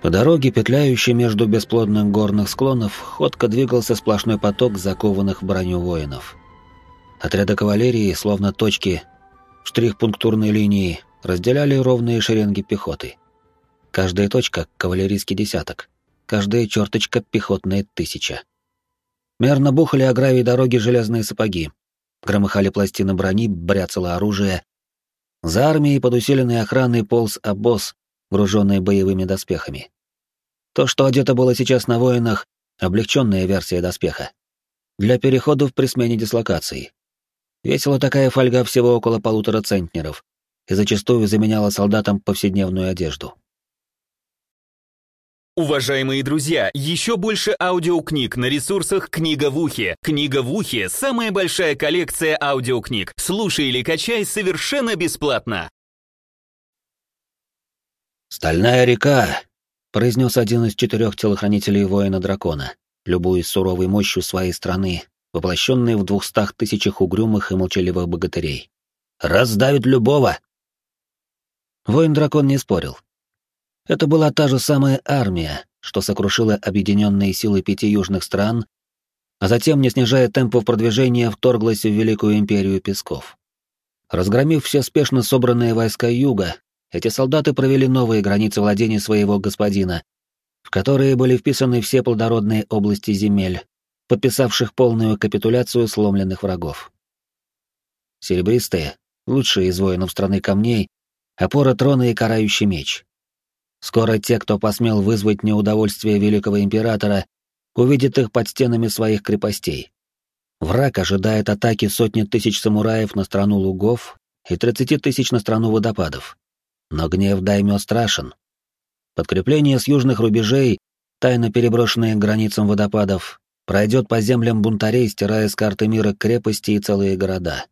По дороге, петляющей между бесплодных горных склонов, ходко двигался сплошной поток закованных в броню воинов. Отряды кавалерии, словно точки штрих-пунктурной линии, разделяли ровные шеренги пехоты. Каждая точка — кавалерийский десяток, каждая черточка — пехотная 1000. Мерно бухали о гравий дороги железные сапоги, громыхали пластины брони, бряцало оружие. За армией под усиленной охраной полз обоз, груженный боевыми доспехами. То, что одето было сейчас на воинах, облегченная версия доспеха. Для переходов при смене дислокации. Весила такая фольга всего около 1,5 центнеров и зачастую заменяла солдатам повседневную одежду. Уважаемые друзья, еще больше аудиокниг на ресурсах «Книга в ухе». «Книга в ухе» — самая большая коллекция аудиокниг. Слушай или качай совершенно бесплатно. «Стальная река», — произнес один из 4 телохранителей воина-дракона, любуясь суровой мощью своей страны, воплощенной в 200 000 угрюмых и молчаливых богатырей. «Раздавит любого!» Воин-дракон не спорил. Это была та же самая армия, что сокрушила объединенные силы 5 южных стран, а затем, не снижая темпов продвижения, вторглась в Великую Империю Песков. Разгромив все спешно собранные войска Юга, эти солдаты провели новые границы владений своего господина, в которые были вписаны все плодородные области земель, подписавших полную капитуляцию сломленных врагов. Серебристые, лучшие из воинов страны камней, опора трона и карающий меч. Скоро те, кто посмел вызвать неудовольствие великого императора, увидят их под стенами своих крепостей. Враг ожидает атаки 100 000 самураев на страну лугов и 30 000 на страну водопадов. Но гнев даймё страшен. Подкрепление с южных рубежей, тайно переброшенное к границам водопадов, пройдет по землям бунтарей, стирая с карты мира крепости и целые города.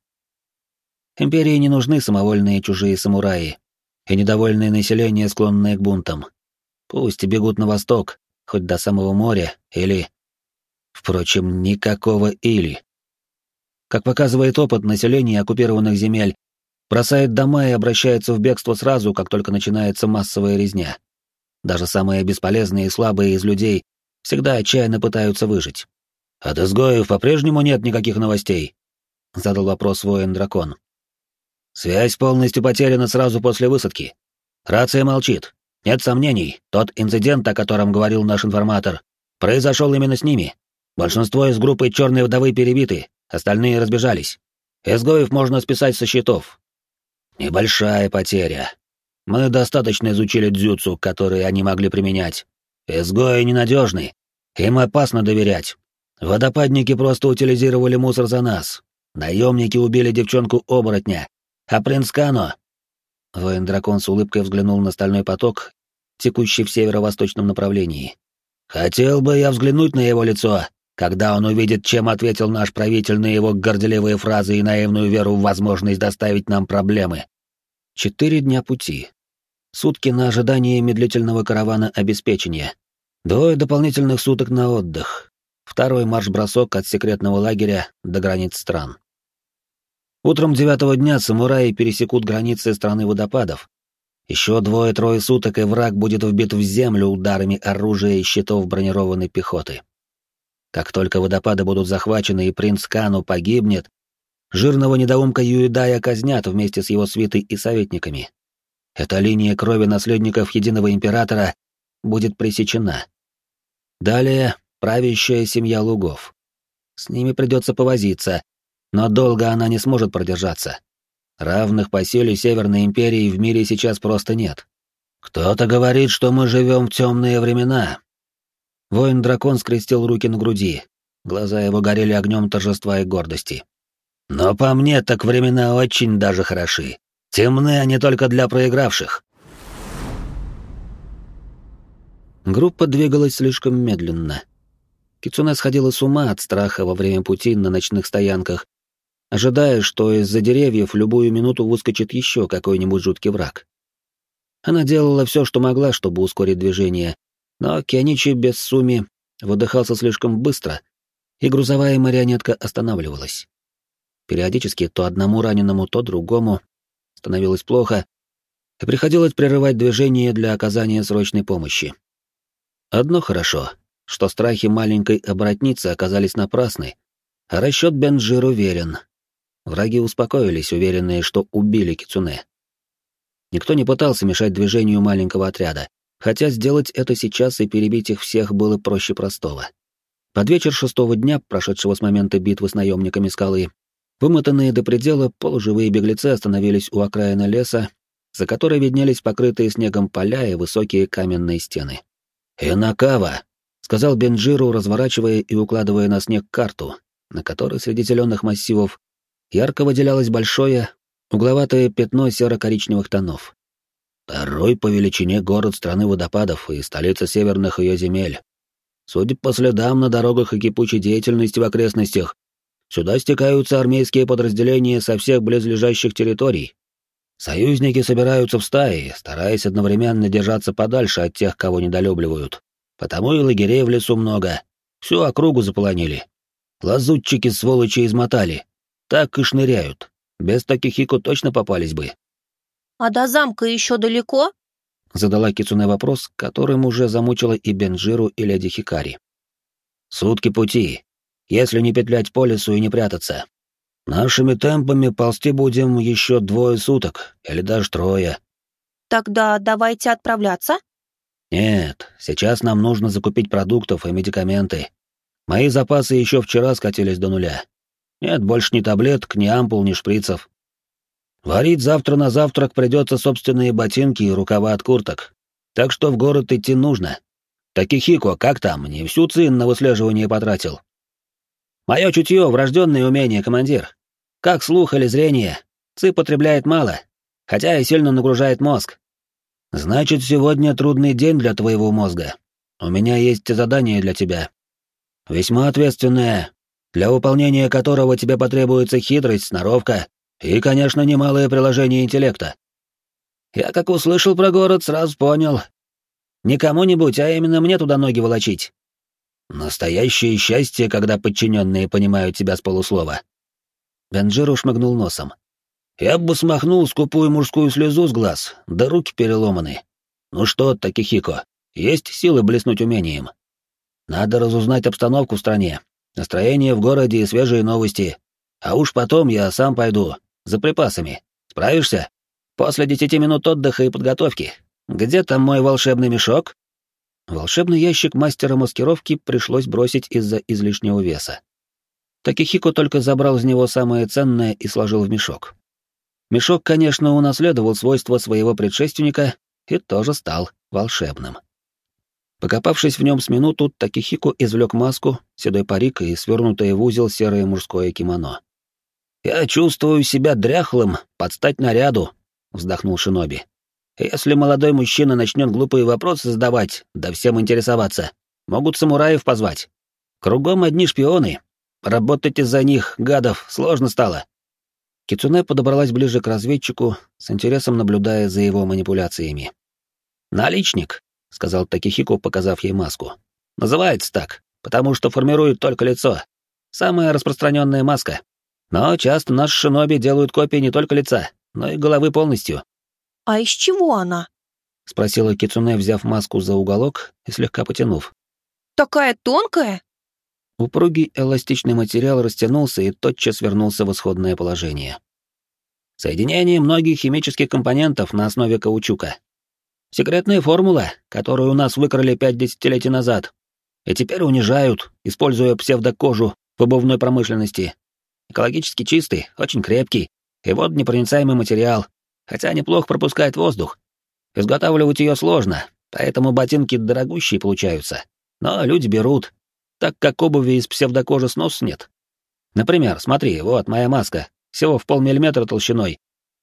Империи не нужны самовольные чужие самураи и недовольное население, склонное к бунтам. Пусть бегут на восток, хоть до самого моря, или... Впрочем, никакого «или». Как показывает опыт, население оккупированных земель бросает дома и обращается в бегство сразу, как только начинается массовая резня. Даже самые бесполезные и слабые из людей всегда отчаянно пытаются выжить. «От изгоев по-прежнему нет никаких новостей?» — задал вопрос воин-дракон. «Связь полностью потеряна сразу после высадки. Рация молчит. Нет сомнений, тот инцидент, о котором говорил наш информатор, произошел именно с ними. Большинство из группы Черной Вдовы перебиты, остальные разбежались. Изгоев можно списать со счетов. Небольшая потеря. Мы достаточно изучили дзюцу, которые они могли применять. Изгои ненадежны, им опасно доверять. Водопадники просто утилизировали мусор за нас. Наемники убили девчонку-оборотня, а принц Кано...» Воин-дракон с улыбкой взглянул на стальной поток, текущий в северо-восточном направлении. «Хотел бы я взглянуть на его лицо, когда он увидит, чем ответил наш правитель на его горделивые фразы и наивную веру в возможность доставить нам проблемы». 4 дня пути. Сутки на ожидание медлительного каравана обеспечения. 2 дополнительных суток на отдых. 2-й марш-бросок от секретного лагеря до границ стран. Утром 9-го дня самураи пересекут границы страны водопадов. Еще 2-3 суток, и враг будет вбит в землю ударами оружия и щитов бронированной пехоты. Как только водопады будут захвачены и принц Кану погибнет, жирного недоумка Юидая казнят вместе с его свитой и советниками. Эта линия крови наследников единого императора будет пресечена. Далее правящая семья лугов. С ними придется повозиться, но долго она не сможет продержаться. Равных по силе Северной империи в мире сейчас просто нет. Кто-то говорит, что мы живем в темные времена. Воин-дракон скрестил руки на груди, глаза его горели огнем торжества и гордости. Но по мне так времена очень даже хороши. Темны они только для проигравших. Группа двигалась слишком медленно. Кицуне сходила с ума от страха во время пути на ночных стоянках, ожидая, что из-за деревьев в любую минуту выскочит еще какой-нибудь жуткий враг. Она делала все, что могла, чтобы ускорить движение, но Кианичи без Суми выдыхался слишком быстро, и грузовая марионетка останавливалась. Периодически то одному раненому, то другому становилось плохо, и приходилось прерывать движение для оказания срочной помощи. Одно хорошо, что страхи маленькой оборотницы оказались напрасны, а расчет Бенджиру верен. Враги успокоились, уверенные, что убили кицуне. Никто не пытался мешать движению маленького отряда, хотя сделать это сейчас и перебить их всех было проще простого. Под вечер 6-го дня, прошедшего с момента битвы с наемниками скалы, вымотанные до предела полуживые беглецы остановились у окраины леса, за которой виднелись покрытые снегом поля и высокие каменные стены. «Инакава», — сказал Бенджиру, разворачивая и укладывая на снег карту, на которой среди зеленых массивов ярко выделялось большое, угловатое пятно серо-коричневых тонов. «Второй по величине город страны водопадов и столица северных ее земель. Судя по следам на дорогах и кипучей деятельности в окрестностях, сюда стекаются армейские подразделения со всех близлежащих территорий. Союзники собираются в стаи, стараясь одновременно держаться подальше от тех, кого недолюбливают. Потому и лагерей в лесу много. Всю округу заполонили. Лазутчики сволочи измотали. Так и шныряют. Без Такихико точно попались бы». «А до замка еще далеко?» — задала Кицуне вопрос, которым уже замучила и Бенджиру, и леди Хикари. «Сутки пути, если не петлять по лесу и не прятаться. Нашими темпами ползти будем еще 2 суток, или даже 3. «Тогда давайте отправляться?» «Нет, сейчас нам нужно закупить продуктов и медикаменты. Мои запасы еще вчера скатились до 0. Нет больше ни таблеток, ни ампул, ни шприцев. Варить завтра на завтрак придется собственные ботинки и рукава от курток. Так что в город идти нужно. Такихико, как там, не всю цин на выслеживание потратил?» «Мое чутье — врожденное умение, командир. Как слух или зрение. Ци потребляет мало, хотя и сильно нагружает мозг». «Значит, сегодня трудный день для твоего мозга. У меня есть задание для тебя. Весьма ответственное, для выполнения которого тебе потребуется хитрость, сноровка и, конечно, немалое приложение интеллекта». «Я, как услышал про город, сразу понял. Не кому-нибудь, а именно мне туда ноги волочить». «Настоящее счастье, когда подчиненные понимают тебя с полуслова». Бенджиру шмыгнул носом. «Я бы смахнул скупую мужскую слезу с глаз, да руки переломаны. Ну что, Такихико, есть силы блеснуть умением? Надо разузнать обстановку в стране, настроение в городе и свежие новости. А уж потом я сам пойду, за припасами. Справишься? После 10 минут отдыха и подготовки. Где там мой волшебный мешок?» Волшебный ящик мастера маскировки пришлось бросить из-за излишнего веса. Такихико только забрал из него самое ценное и сложил в мешок. Мешок, конечно, унаследовал свойства своего предшественника и тоже стал волшебным. Покопавшись в нем с минуту, Такихико извлек маску, седой парик и свернутое в узел серое мужское кимоно. «Я чувствую себя дряхлым, под стать наряду», — вздохнул шиноби. «Если молодой мужчина начнет глупые вопросы задавать, да всем интересоваться, могут самураев позвать. Кругом одни шпионы. Работать из-за них, гадов, сложно стало». Кицуне подобралась ближе к разведчику, с интересом наблюдая за его манипуляциями. «Наличник», — сказал Такихико, показав ей маску. «Называется так, потому что формирует только лицо. Самая распространенная маска. Но часто наши шиноби делают копии не только лица, но и головы полностью». «А из чего она?» — спросила Кицуне, взяв маску за уголок и слегка потянув. «Такая тонкая?» Упругий эластичный материал растянулся и тотчас вернулся в исходное положение. «Соединение многих химических компонентов на основе каучука. Секретная формула, которую у нас выкрали 5 десятилетий назад, и теперь унижают, используя псевдокожу в обувной промышленности. Экологически чистый, очень крепкий и водонепроницаемый материал, хотя неплохо пропускает воздух. Изготавливать ее сложно, поэтому ботинки дорогущие получаются. Но люди берут, так как обуви из псевдокожи снос нет. Например, смотри, вот моя маска, всего в 0,5 толщиной.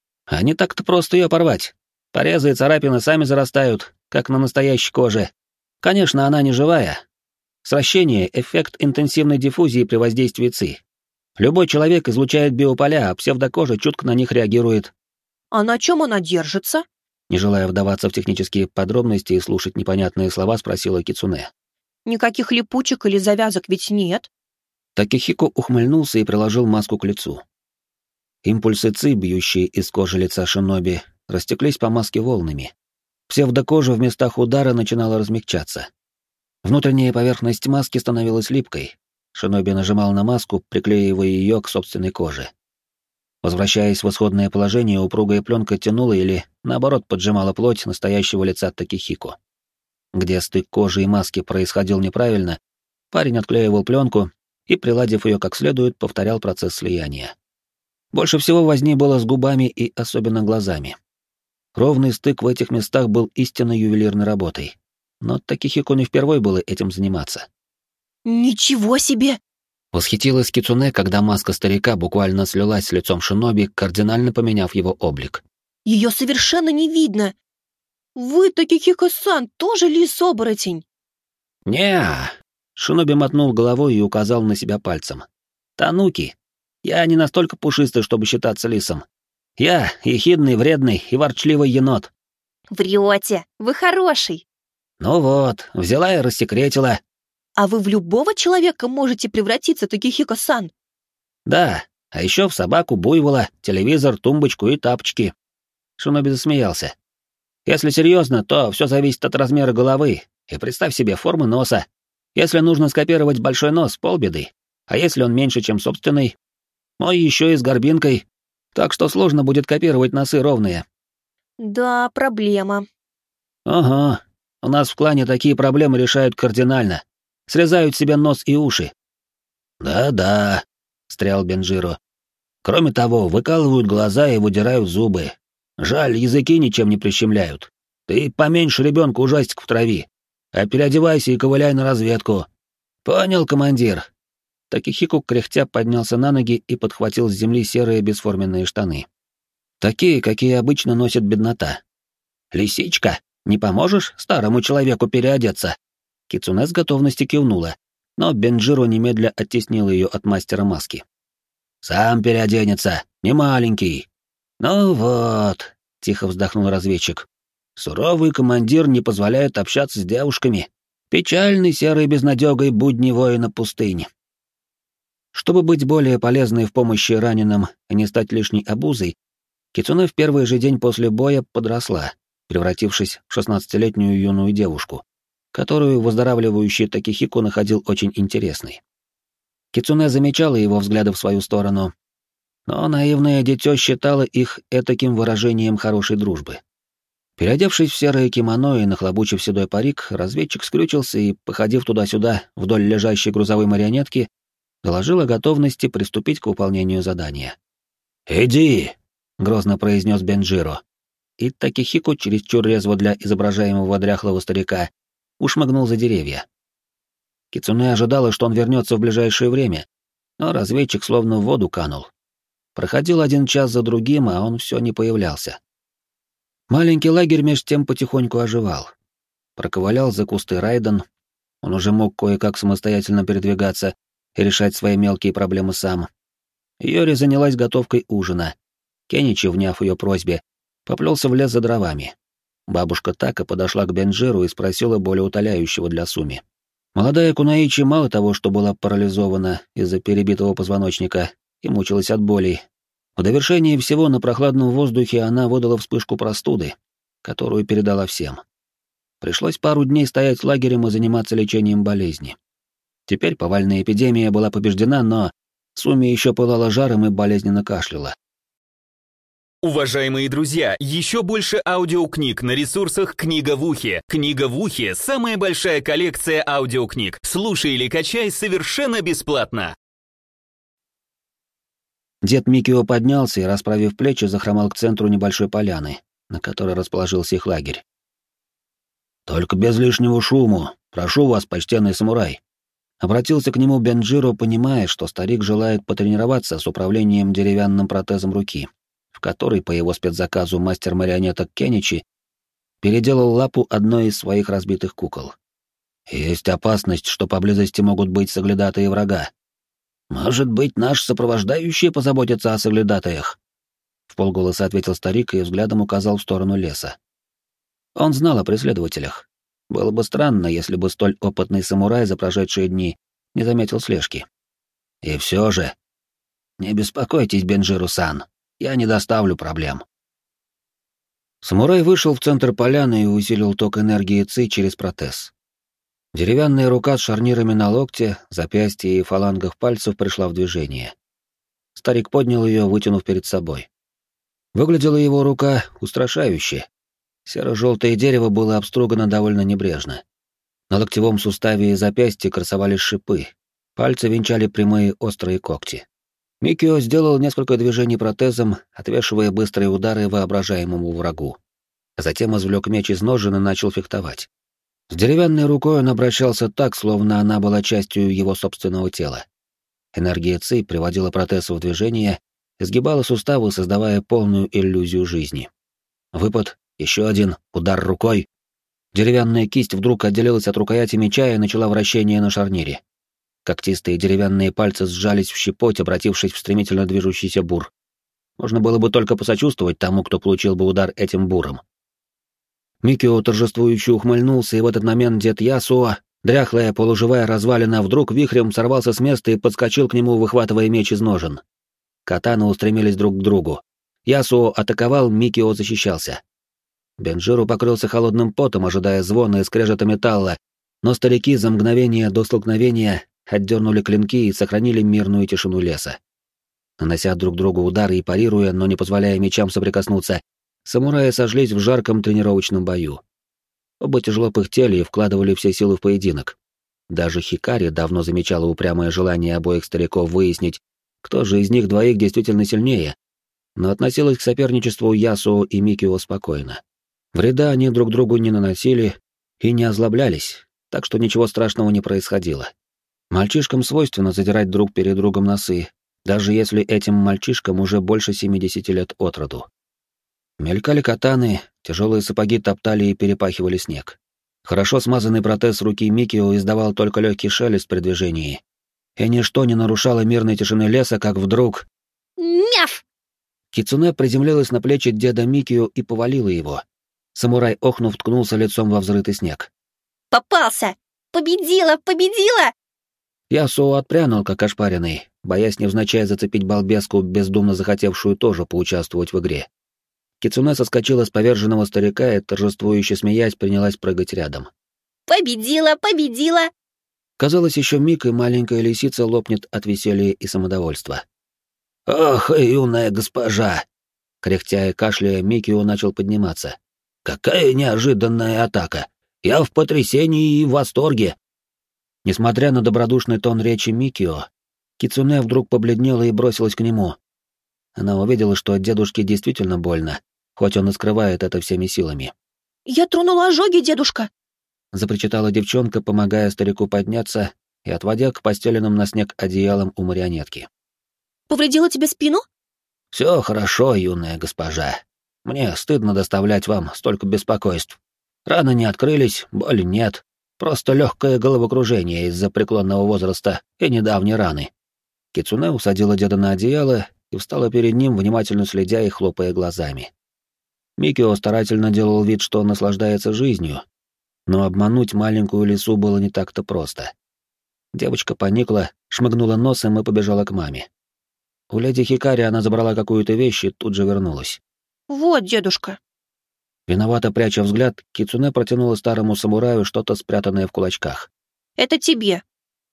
А не так-то просто ее порвать. Порезы и царапины сами зарастают, как на настоящей коже. Конечно, она не живая. Сращение — эффект интенсивной диффузии при воздействии ЦИ. Любой человек излучает биополя, а псевдокожа чутко на них реагирует. «А на чем она держится?» Не желая вдаваться в технические подробности и слушать непонятные слова, спросила Кицуне. «Никаких липучек или завязок ведь нет?» Такихико ухмыльнулся и приложил маску к лицу. Импульсы ЦИ, бьющие из кожи лица шиноби, растеклись по маске волнами. Псевдокожа в местах удара начинала размягчаться. Внутренняя поверхность маски становилась липкой. Шиноби нажимал на маску, приклеивая ее к собственной коже. Возвращаясь в исходное положение, упругая пленка тянула или, наоборот, поджимала плоть настоящего лица Такихико. Где стык кожи и маски происходил неправильно, парень отклеивал пленку и, приладив ее как следует, повторял процесс слияния. Больше всего возни было с губами и особенно глазами. Ровный стык в этих местах был истинно ювелирной работой. Но Такихико не впервой было этим заниматься. «Ничего себе!» Восхитилась Кицуне, когда маска старика буквально слилась с лицом шиноби, кардинально поменяв его облик. «Ее совершенно не видно! Вы, Такихико-сан, тоже лис-оборотень?» «Не-а!» Шиноби мотнул головой и указал на себя пальцем. «Тануки! Я не настолько пушистый, чтобы считаться лисом. Я ехидный, вредный и ворчливый енот». «Врете! Вы хороший!» «Ну вот, взяла и рассекретила». «А вы в любого человека можете превратиться, Такихико-сан?» «Да, а еще в собаку, буйвола, телевизор, тумбочку и тапочки». Шиноби засмеялся. «Если серьезно, то все зависит от размера головы, и представь себе формы носа. Если нужно скопировать большой нос, полбеды, а если он меньше, чем собственный? Мой еще и с горбинкой, так что сложно будет копировать носы ровные». «Да, проблема». «Ага, у нас в клане такие проблемы решают кардинально. Срезают себе нос и уши». «Да-да», — встрял Бенджиро. «Кроме того, выкалывают глаза и выдирают зубы. Жаль, языки ничем не прищемляют. Ты поменьше ребенка ужастик в трави, а переодевайся и ковыляй на разведку». «Понял, командир». Такихико кряхтя поднялся на ноги и подхватил с земли серые бесформенные штаны. Такие, какие обычно носит беднота. «Лисичка, не поможешь старому человеку переодеться?» Кицуне с готовностью кивнула, но Бенджиро немедля оттеснил ее от мастера маски. «Сам переоденется, не маленький». «Ну вот», — тихо вздохнул разведчик, — «суровый командир не позволяет общаться с девушками. Печальный серой безнадегой будни воина пустыни». Чтобы быть более полезной в помощи раненым и не стать лишней обузой, Кицуне в первый же день после боя подросла, превратившись в 16-летнюю юную девушку, которую выздоравливающий Такихико находил очень интересной. Кицуне замечала его взгляды в свою сторону, но наивное дитё считало их этаким выражением хорошей дружбы. Переодевшись в серое кимоно и нахлобучив седой парик, разведчик скрючился и, походив туда-сюда вдоль лежащей грузовой марионетки, доложил о готовности приступить к выполнению задания. «Иди!» — грозно произнес Бенджиро. И Такихико, чересчур резво для изображаемого дряхлого старика, ушмыгнул за деревья. Кицуне ожидала, что он вернется в ближайшее время, но разведчик словно в воду канул. Проходил один час за другим, а он все не появлялся. Маленький лагерь меж тем потихоньку оживал. Проковылял за кусты Райден, он уже мог кое-как самостоятельно передвигаться и решать свои мелкие проблемы сам. Йори занялась готовкой ужина. Кеничи, вняв ее просьбе, поплелся в лес за дровами. Бабушка Така подошла к Бенджиру и спросила более утоляющего для Суми. Молодая Кунаичи мало того, что была парализована из-за перебитого позвоночника и мучилась от боли, в довершении всего на прохладном воздухе она выдала вспышку простуды, которую передала всем. Пришлось пару дней стоять лагерем и заниматься лечением болезни. Теперь повальная эпидемия была побеждена, но Суми еще пылала жаром и болезненно кашляла. Уважаемые друзья, еще больше аудиокниг на ресурсах «Книга в ухе». «Книга в ухе» — самая большая коллекция аудиокниг. Слушай или качай совершенно бесплатно. Дед Микио поднялся и, расправив плечи, захромал к центру небольшой поляны, на которой расположился их лагерь. «Только без лишнего шуму. Прошу вас, почтенный самурай». Обратился к нему Бенджиро, понимая, что старик желает потренироваться с управлением деревянным протезом руки, в который, по его спецзаказу, мастер марионеток Кеничи переделал лапу одной из своих разбитых кукол. «Есть опасность, что поблизости могут быть соглядатые врага. Может быть, наш сопровождающий позаботится о соглядатаях?» Вполголоса ответил старик и взглядом указал в сторону леса. Он знал о преследователях. Было бы странно, если бы столь опытный самурай за прошедшие дни не заметил слежки. И все же... Не беспокойтесь, Бенджиро-сан, я не доставлю проблем. Самурай вышел в центр поляны и усилил ток энергии Ци через протез. Деревянная рука с шарнирами на локте, запястье и фалангах пальцев пришла в движение. Старик поднял ее, вытянув перед собой. Выглядела его рука устрашающе. Серо-желтое дерево было обстругано довольно небрежно. На локтевом суставе и запястье красовались шипы, пальцы венчали прямые острые когти. Микио сделал несколько движений протезом, отвешивая быстрые удары воображаемому врагу. Затем извлек меч из ножен и начал фехтовать. С деревянной рукой он обращался так, словно она была частью его собственного тела. Энергия ци приводила протез в движение, изгибала суставы, создавая полную иллюзию жизни. Выпад, еще один, удар рукой. Деревянная кисть вдруг отделилась от рукояти меча и начала вращение на шарнире. Когтистые деревянные пальцы сжались в щепоть, обратившись в стремительно движущийся бур. Можно было бы только посочувствовать тому, кто получил бы удар этим буром. Микио торжествующе ухмыльнулся, и в этот момент дед Ясуо, дряхлая полуживая развалина, вдруг вихрем сорвался с места и подскочил к нему, выхватывая меч из ножен. Катаны устремились друг к другу. Ясуо атаковал, Микио защищался. Бенджиру покрылся холодным потом, ожидая звона и скрежета металла, но старики за мгновение до столкновения отдернули клинки и сохранили мирную тишину леса. Нанося друг другу удары и парируя, но не позволяя мечам соприкоснуться, самураи сошлись в жарком тренировочном бою. Оба тяжело пыхтели и вкладывали все силы в поединок. Даже Хикари давно замечала упрямое желание обоих стариков выяснить, кто же из них двоих действительно сильнее, но относилась к соперничеству Ясуо и Микио спокойно. Вреда они друг другу не наносили и не озлоблялись, так что ничего страшного не происходило. Мальчишкам свойственно задирать друг перед другом носы, даже если этим мальчишкам уже больше 70 лет от роду. Мелькали катаны, тяжелые сапоги топтали и перепахивали снег. Хорошо смазанный протез руки Микио издавал только легкий шелест при движении, и ничто не нарушало мирной тишины леса, как вдруг... Мяф! Кицуне приземлилась на плечи деда Микио и повалила его. Самурай, охнув, ткнулся лицом во взрытый снег. Попался! Победила! Победила! Ясуо отпрянул, как ошпаренный, боясь невзначай зацепить балбеску, бездумно захотевшую тоже поучаствовать в игре. Кицуне соскочила с поверженного старика и, торжествующе смеясь, принялась прыгать рядом. Победила! Победила! Казалось, еще миг, и маленькая лисица лопнет от веселья и самодовольства. «Ох, юная госпожа!» Кряхтя и кашляя, Микио начал подниматься. «Какая неожиданная атака! Я в потрясении и в восторге!» Несмотря на добродушный тон речи Микио, Кицуне вдруг побледнела и бросилась к нему. Она увидела, что дедушке действительно больно, хоть он и скрывает это всеми силами. «Я тронула ожоги, дедушка!» — запричитала девчонка, помогая старику подняться и отводя к постеленным на снег одеялам у марионетки. «Повредила тебе спину?» «Все хорошо, юная госпожа. Мне стыдно доставлять вам столько беспокойств. Раны не открылись, боли нет. Просто легкое головокружение из-за преклонного возраста и недавней раны». Кицуне усадила деда на одеяло и встала перед ним, внимательно следя и хлопая глазами. Микио старательно делал вид, что наслаждается жизнью, но обмануть маленькую лису было не так-то просто. Девочка поникла, шмыгнула носом и побежала к маме. У леди Хикари она забрала какую-то вещь и тут же вернулась. «Вот, дедушка». Виновато пряча взгляд, Кицуне протянула старому самураю что-то спрятанное в кулачках. «Это тебе».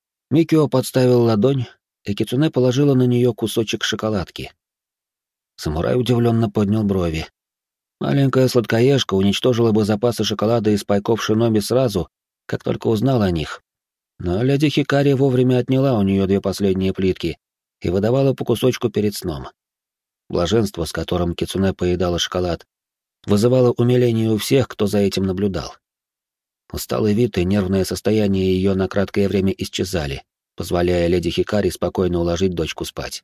Микио подставил ладонь, и Кицуне положила на нее кусочек шоколадки. Самурай удивленно поднял брови. Маленькая сладкоежка уничтожила бы запасы шоколада из пайков шиноби сразу, как только узнала о них. Но леди Хикари вовремя отняла у нее 2 последние плитки и выдавала по кусочку перед сном. Блаженство, с которым Кицуне поедала шоколад, вызывало умиление у всех, кто за этим наблюдал. Усталый вид и нервное состояние ее на краткое время исчезали, позволяя леди Хикари спокойно уложить дочку спать.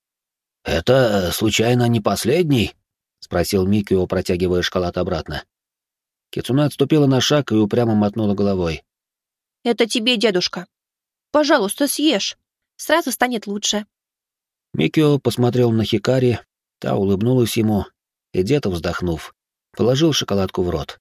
«Это, случайно, не последний?» — спросил Микио, протягивая шоколад обратно. Кицуне отступила на шаг и упрямо мотнула головой. «Это тебе, дедушка. Пожалуйста, съешь. Сразу станет лучше». Микио посмотрел на Хикари, та улыбнулась ему, и дед, вздохнув, положил шоколадку в рот.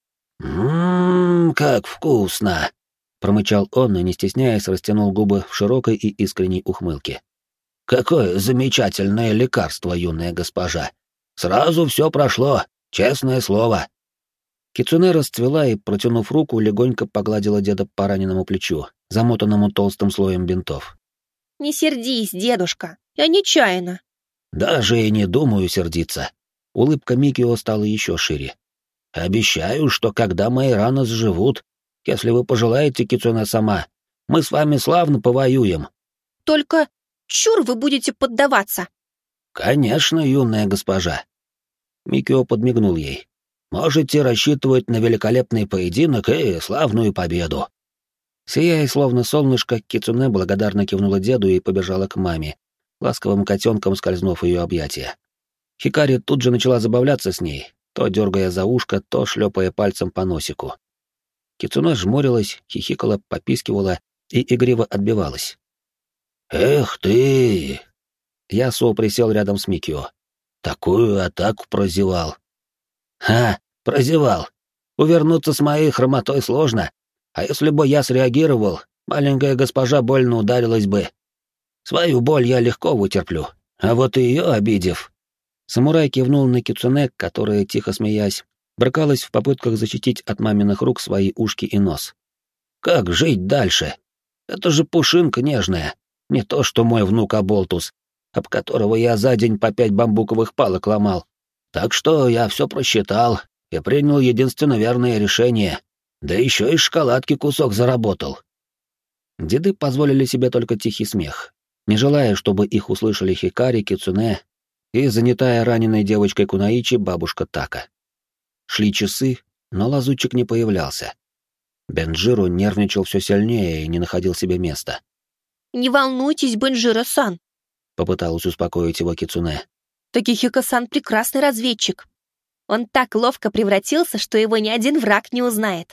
Как вкусно!» — промычал он и, не стесняясь, растянул губы в широкой и искренней ухмылке. «Какое замечательное лекарство, юная госпожа! Сразу все прошло, честное слово!» Кицуне расцвела и, протянув руку, легонько погладила деда по раненому плечу, замотанному толстым слоем бинтов. Не сердись, дедушка, я нечаянно. Даже и не думаю сердиться. Улыбка Микио стала еще шире. Обещаю, что когда мои раны заживут, если вы пожелаете, Кицуне-сама, мы с вами славно повоюем. Только чур вы будете поддаваться. Конечно, юная госпожа. Микио подмигнул ей. Можете рассчитывать на великолепный поединок и славную победу. Сияя словно солнышко, Кицуне благодарно кивнула деду и побежала к маме, ласковым котенком скользнув в ее объятия. Хикари тут же начала забавляться с ней, то дергая за ушко, то шлепая пальцем по носику. Кицуне жмурилась, хихикала, попискивала и игриво отбивалась. «Эх ты!» Ясуо присел рядом с Микио. «Такую атаку прозевал». «Ха, прозевал. Увернуться с моей хромотой сложно, а если бы я среагировал, маленькая госпожа больно ударилась бы. Свою боль я легко вытерплю, а вот ее обидев...» Самурай кивнул на Кицуне, которая, тихо смеясь, брыкалась в попытках защитить от маминых рук свои ушки и нос. «Как жить дальше? Это же пушинка нежная, не то что мой внук Аболтус, об которого я за день по 5 бамбуковых палок ломал. Так что я все просчитал и принял единственно верное решение, да еще и шоколадки кусок заработал». Деды позволили себе только тихий смех, не желая, чтобы их услышали Хикари, Кицуне и занятая раненой девочкой Кунаичи бабушка Така. Шли часы, но лазутчик не появлялся. Бенджиро нервничал все сильнее и не находил себе места. Не волнуйтесь, Бенджиро-сан, Попыталась успокоить его Кицуне. Такихико-сан прекрасный разведчик. Он так ловко превратился, что его ни один враг не узнает.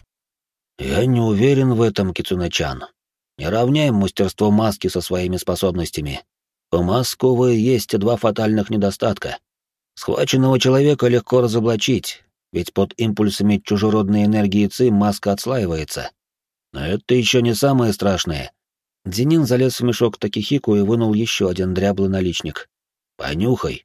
Я не уверен в этом, Кицуне-чан. Не равняем мастерство маски со своими способностями. У Масковы есть 2 фатальных недостатка. Схваченного человека легко разоблачить, ведь под импульсами чужеродной энергии Ци маска отслаивается. Но это еще не самое страшное. Дзинин залез в мешок Такихику и вынул еще один дряблый наличник. «Понюхай».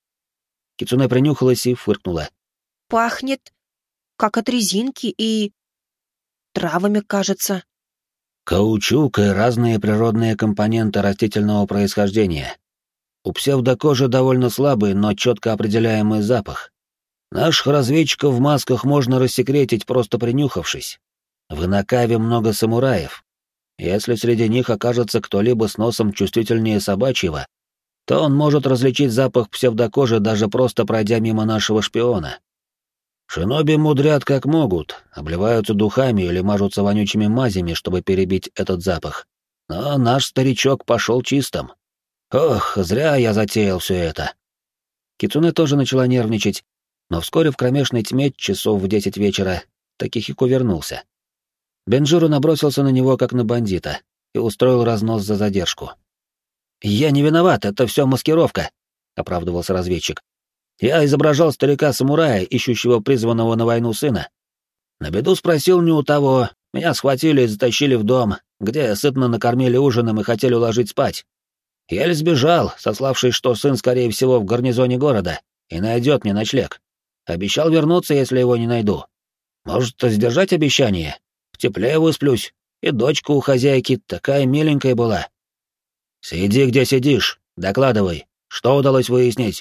Кицуне принюхалась и фыркнула. Пахнет, как от резинки и... травами, кажется. Каучук и разные природные компоненты растительного происхождения. У псевдокожи довольно слабый, но четко определяемый запах. Наших разведчиков в масках можно рассекретить, просто принюхавшись. В Инакаве много самураев. Если среди них окажется кто-либо с носом чувствительнее собачьего, то он может различить запах псевдокожи, даже просто пройдя мимо нашего шпиона. Шиноби мудрят как могут, обливаются духами или мажутся вонючими мазями, чтобы перебить этот запах. Но наш старичок пошел чистым. Ох, зря я затеял все это. Кицуне тоже начала нервничать, но вскоре в кромешной тьме, часов в 10 вечера, Такихико вернулся. Бенджиро набросился на него, как на бандита, и устроил разнос за задержку. «Я не виноват, это все маскировка», — оправдывался разведчик. «Я изображал старика-самурая, ищущего призванного на войну сына. На беду спросил не у того, меня схватили и затащили в дом, где сытно накормили ужином и хотели уложить спать. Еле сбежал, сославшись, что сын, скорее всего, в гарнизоне города и найдет мне ночлег. Обещал вернуться, если его не найду. Может, сдержать обещание? В тепле высплюсь, и дочка у хозяйки такая миленькая была. Сиди, где сидишь, докладывай, что удалось выяснить?»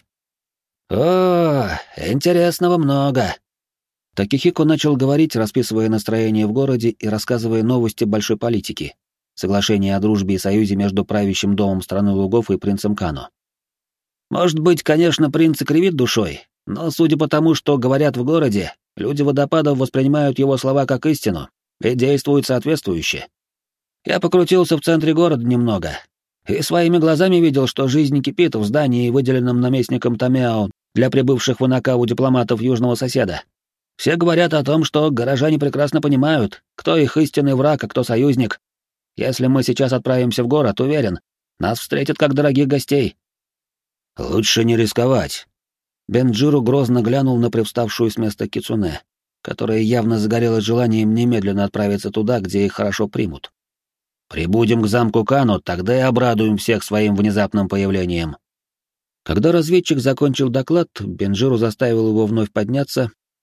«О, интересного много». Такихико начал говорить, расписывая настроение в городе и рассказывая новости большой политики. Соглашение о дружбе и союзе между правящим домом страны лугов и принцем Кано. Может быть, конечно, принц и кривит душой, но судя по тому, что говорят в городе, люди водопадов воспринимают его слова как истину и действуют соответствующе. Я покрутился в центре города немного и своими глазами видел, что жизнь кипит в здании, выделенном наместником Томео для прибывших в Инакаву дипломатов южного соседа. Все говорят о том, что горожане прекрасно понимают, кто их истинный враг, а кто союзник. Если мы сейчас отправимся в город, уверен, нас встретят как дорогих гостей. Лучше не рисковать. Бенджиро грозно глянул на привставшую с места Кицуне, которая явно загорелась желанием немедленно отправиться туда, где их хорошо примут. Прибудем к замку Кано, тогда и обрадуем всех своим внезапным появлением. Когда разведчик закончил доклад, Бенджиро заставил его вновь подняться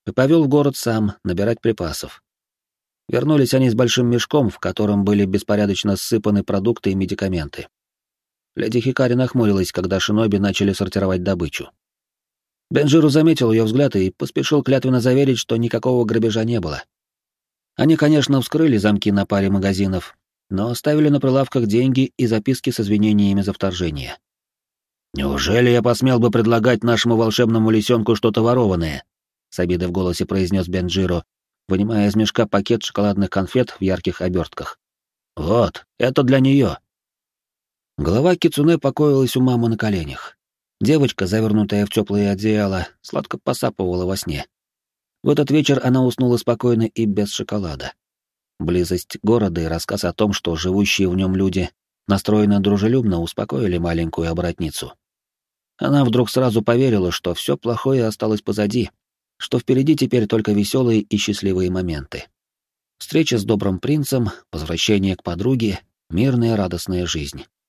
и повел в город сам набирать припасов. Вернулись они с большим мешком, в котором были беспорядочно ссыпаны продукты и медикаменты. Леди Хикари нахмурилась, когда шиноби начали сортировать добычу. Бенджиру заметил ее взгляд и поспешил клятвенно заверить, что никакого грабежа не было. Они, конечно, вскрыли замки на паре магазинов, но оставили на прилавках деньги и записки с извинениями за вторжение. «Неужели я посмел бы предлагать нашему волшебному лисенку что-то ворованное?» — с обидой в голосе произнес Бенджиро, вынимая из мешка пакет шоколадных конфет в ярких обертках. «Вот, это для нее». Голова кицуне покоилась у мамы на коленях. Девочка, завернутая в теплое одеяло, сладко посапывала во сне. В этот вечер она уснула спокойно и без шоколада. Близость города и рассказ о том, что живущие в нем люди настроены дружелюбно, успокоили маленькую оборотницу. Она вдруг сразу поверила, что все плохое осталось позади, что впереди теперь только веселые и счастливые моменты. Встреча с добрым принцем, возвращение к подруге, мирная радостная жизнь.